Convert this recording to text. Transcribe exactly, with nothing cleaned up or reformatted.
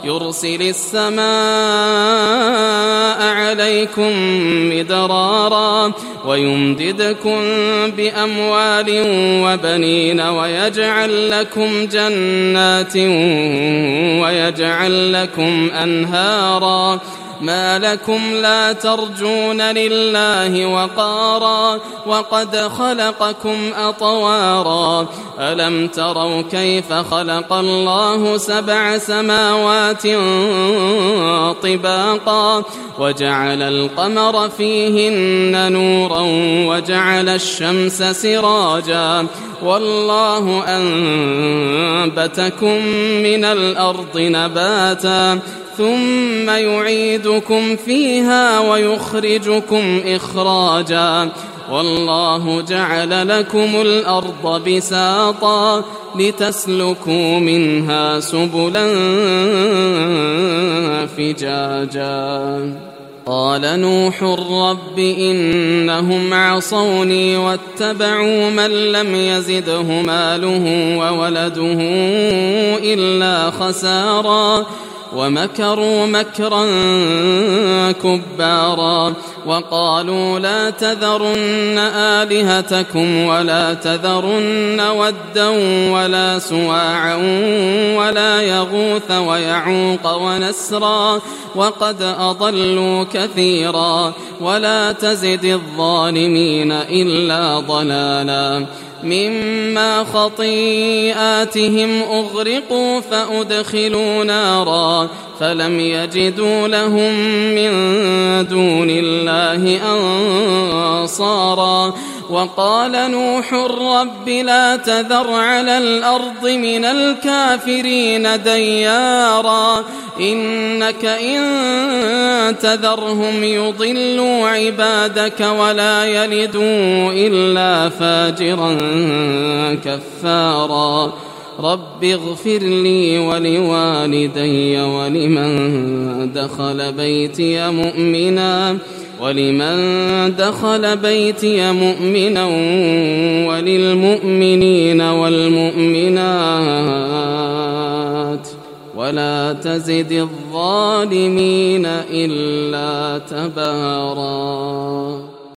يرسل السماء عليكم مدرارا ويمددكم بأموال وبنين ويجعل لكم جنات ويجعل لكم أنهارا ما لكم لا ترجون لله وقارا وقد خلقكم أطوارا ألم تروا كيف خلق الله سبع سماوات طباقا وجعل القمر فيهن نورا وجعل الشمس سراجا والله أنبتكم من الأرض نباتا ثم يعيدكم فيها ويخرجكم إخراجا والله جعل لكم الأرض بساطا لتسلكوا منها سبلا فجاجا قال نوح رب إنهم عصوني واتبعوا من لم يزده ماله وولده إلا خسارا ومكروا مكرا كبارا وقالوا لا تذرن آلهتكم ولا تذرن ودا ولا سواعا ولا يغوث ويعوق ونسرا وقد أضلوا كثيرا ولا تزد الظالمين إلا ضلالا مما خطيئاتهم أغرقوا فأدخلوا نارا فلم يجدوا لهم من دون الله أنصارا وقال نوح رب لا تذر على الأرض من الكافرين ديارا إنك إن تذرهم يضلوا عبادك ولا يلدوا إلا فاجرا كفارا رب اغفر لي ولوالدي ولمن دخل بيتي مؤمنا ولمن دخل بيتي مؤمنا وللمؤمنين والمؤمنات ولا تزد الظالمين إلا تبارا.